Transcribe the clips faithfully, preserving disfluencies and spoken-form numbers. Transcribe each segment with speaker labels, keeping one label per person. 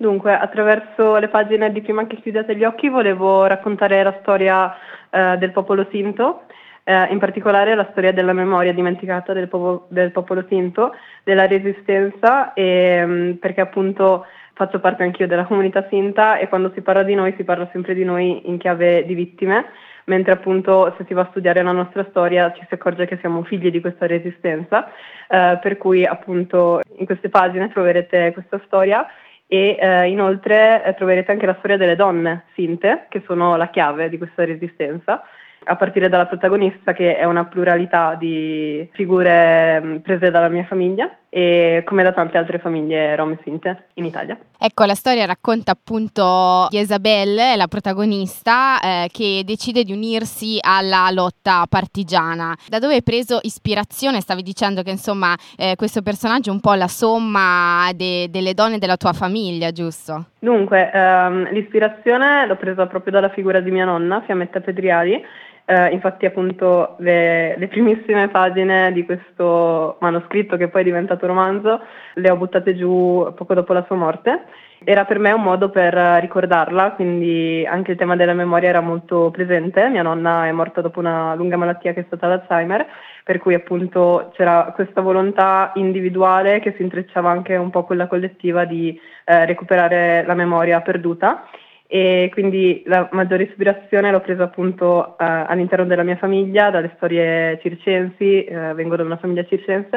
Speaker 1: Dunque, attraverso le pagine di Prima che chiudete gli occhi volevo raccontare la storia eh, del popolo Sinto, eh, in particolare la storia della memoria dimenticata del, popo- del popolo Sinto, della resistenza, e, mh, perché appunto faccio parte anch'io della comunità Sinta e quando si parla di noi si parla sempre di noi in chiave di vittime, mentre appunto se si va a studiare la nostra storia ci si accorge che siamo figli di questa resistenza, eh, per cui appunto in queste pagine troverete questa storia. E eh, inoltre eh, troverete anche la storia delle donne sinte, che sono la chiave di questa resistenza, a partire dalla protagonista, che è una pluralità di figure mh, prese dalla mia famiglia e come da tante altre famiglie rom sinte in Italia.
Speaker 2: Ecco, la storia racconta appunto di Isabelle, la protagonista, eh, che decide di unirsi alla lotta partigiana. Da dove hai preso ispirazione? Stavi dicendo che insomma eh, questo personaggio è un po' la somma de- delle donne della tua famiglia, giusto?
Speaker 1: Dunque, ehm, l'ispirazione l'ho presa proprio dalla figura di mia nonna, Fiammetta Pedriali. Uh, infatti appunto le, le primissime pagine di questo manoscritto, che poi è diventato romanzo, le ho buttate giù poco dopo la sua morte. Era per me un modo per ricordarla, quindi anche il tema della memoria era molto presente. Mia nonna è morta dopo una lunga malattia che è stata l'Alzheimer, per cui appunto c'era questa volontà individuale che si intrecciava anche un po' quella collettiva di eh, recuperare la memoria perduta. E quindi la maggiore ispirazione l'ho presa appunto eh, all'interno della mia famiglia, dalle storie circensi, eh, vengo da una famiglia circense,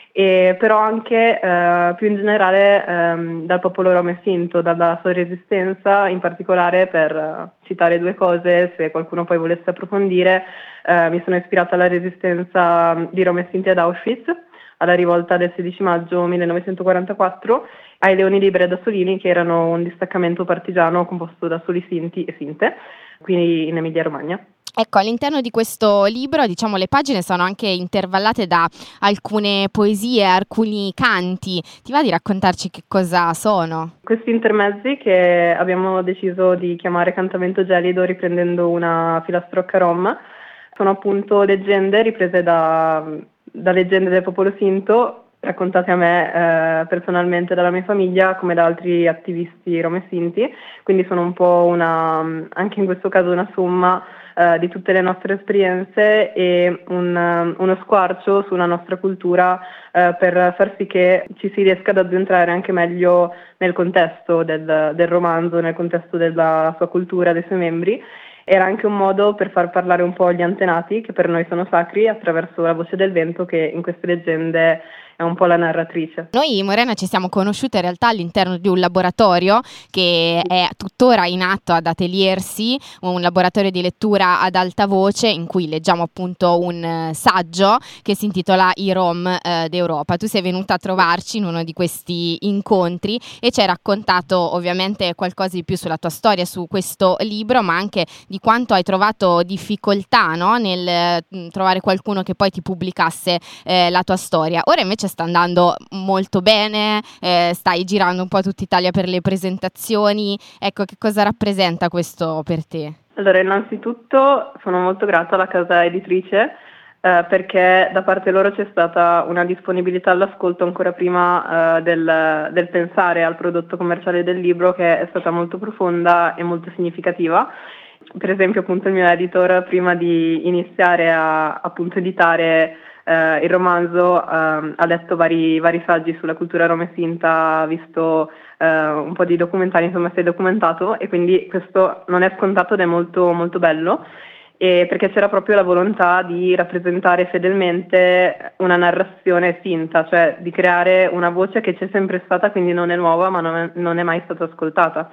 Speaker 1: e però anche eh, più in generale ehm, dal popolo rom e sinto, dalla sua resistenza, in particolare per eh, citare due cose, se qualcuno poi volesse approfondire, eh, mi sono ispirata alla resistenza di rom e sinti ad Auschwitz, alla rivolta del sedici maggio millenovecentoquarantaquattro, ai Leoni Liberi ad Assolini, che erano un distaccamento partigiano composto da soli sinti e sinte, quindi in Emilia-Romagna.
Speaker 2: Ecco, all'interno di questo libro, diciamo, le pagine sono anche intervallate da alcune poesie, alcuni canti. Ti va di raccontarci che cosa sono?
Speaker 1: Questi intermezzi, che abbiamo deciso di chiamare Cantamento Gelido, riprendendo una filastrocca rom, sono appunto leggende riprese da, da leggende del popolo sinto, raccontate a me eh, personalmente dalla mia famiglia come da altri attivisti rom e sinti, quindi sono un po' una, anche in questo caso una somma eh, di tutte le nostre esperienze e un, uno squarcio sulla nostra cultura eh, per far sì che ci si riesca ad addentrare anche meglio nel contesto del, del romanzo, nel contesto della sua cultura, dei suoi membri. Era anche un modo per far parlare un po' gli antenati, che per noi sono sacri, attraverso la voce del vento, che in queste leggende è un po' la narratrice.
Speaker 2: Noi, Morena, ci siamo conosciute in realtà all'interno di un laboratorio che è tuttora in atto ad Ateliersi, un laboratorio di lettura ad alta voce in cui leggiamo appunto un uh, saggio che si intitola I Rom uh, d'Europa. Tu sei venuta a trovarci in uno di questi incontri e ci hai raccontato ovviamente qualcosa di più sulla tua storia, su questo libro, ma anche di quanto hai trovato difficoltà, no? nel uh, trovare qualcuno che poi ti pubblicasse eh, la tua storia. Ora invece sta andando molto bene, eh, stai girando un po' tutta Italia per le presentazioni. Ecco, che cosa rappresenta questo per te?
Speaker 1: Allora, innanzitutto sono molto grata alla casa editrice eh, perché da parte loro c'è stata una disponibilità all'ascolto ancora prima eh, del, del pensare al prodotto commerciale del libro, che è stata molto profonda e molto significativa. Per esempio, appunto, il mio editor, prima di iniziare a appunto editare Uh, il romanzo uh, ha letto vari, vari saggi sulla cultura rom e sinta, ha visto uh, un po' di documentari, insomma si è documentato, e quindi questo non è scontato ed è molto, molto bello, e perché c'era proprio la volontà di rappresentare fedelmente una narrazione finta, cioè di creare una voce che c'è sempre stata, quindi non è nuova, ma non è, non è mai stata ascoltata.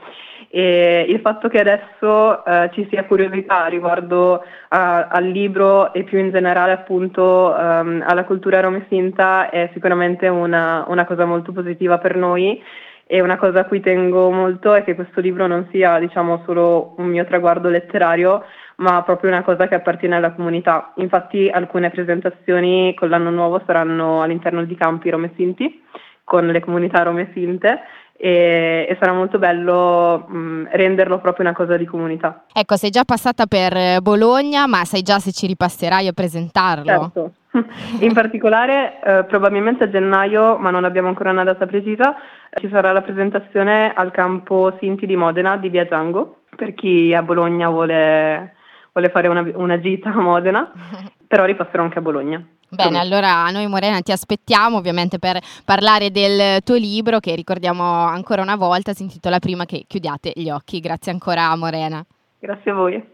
Speaker 1: E il fatto che adesso eh, ci sia curiosità riguardo a, al libro e più in generale appunto um, alla cultura rom e sinta è sicuramente una, una cosa molto positiva per noi, e una cosa a cui tengo molto è che questo libro non sia, diciamo, solo un mio traguardo letterario, ma proprio una cosa che appartiene alla comunità. Infatti alcune presentazioni con l'anno nuovo saranno all'interno di campi rom e sinti, con le comunità rom e sinte, e, e sarà molto bello mh, renderlo proprio una cosa di comunità.
Speaker 2: Ecco, sei già passata per Bologna, ma sai già se ci ripasserai a presentarlo?
Speaker 1: Certo. In particolare, eh, probabilmente a gennaio, ma non abbiamo ancora una data precisa, ci sarà la presentazione al campo Sinti di Modena di Via Giango, per chi a Bologna vuole, vuole fare una, una gita a Modena, però ripasserò anche a Bologna.
Speaker 2: Bene, allora noi Morena ti aspettiamo ovviamente per parlare del tuo libro che ricordiamo ancora una volta, si intitola Prima che chiudiate gli occhi. Grazie ancora Morena.
Speaker 1: Grazie a voi.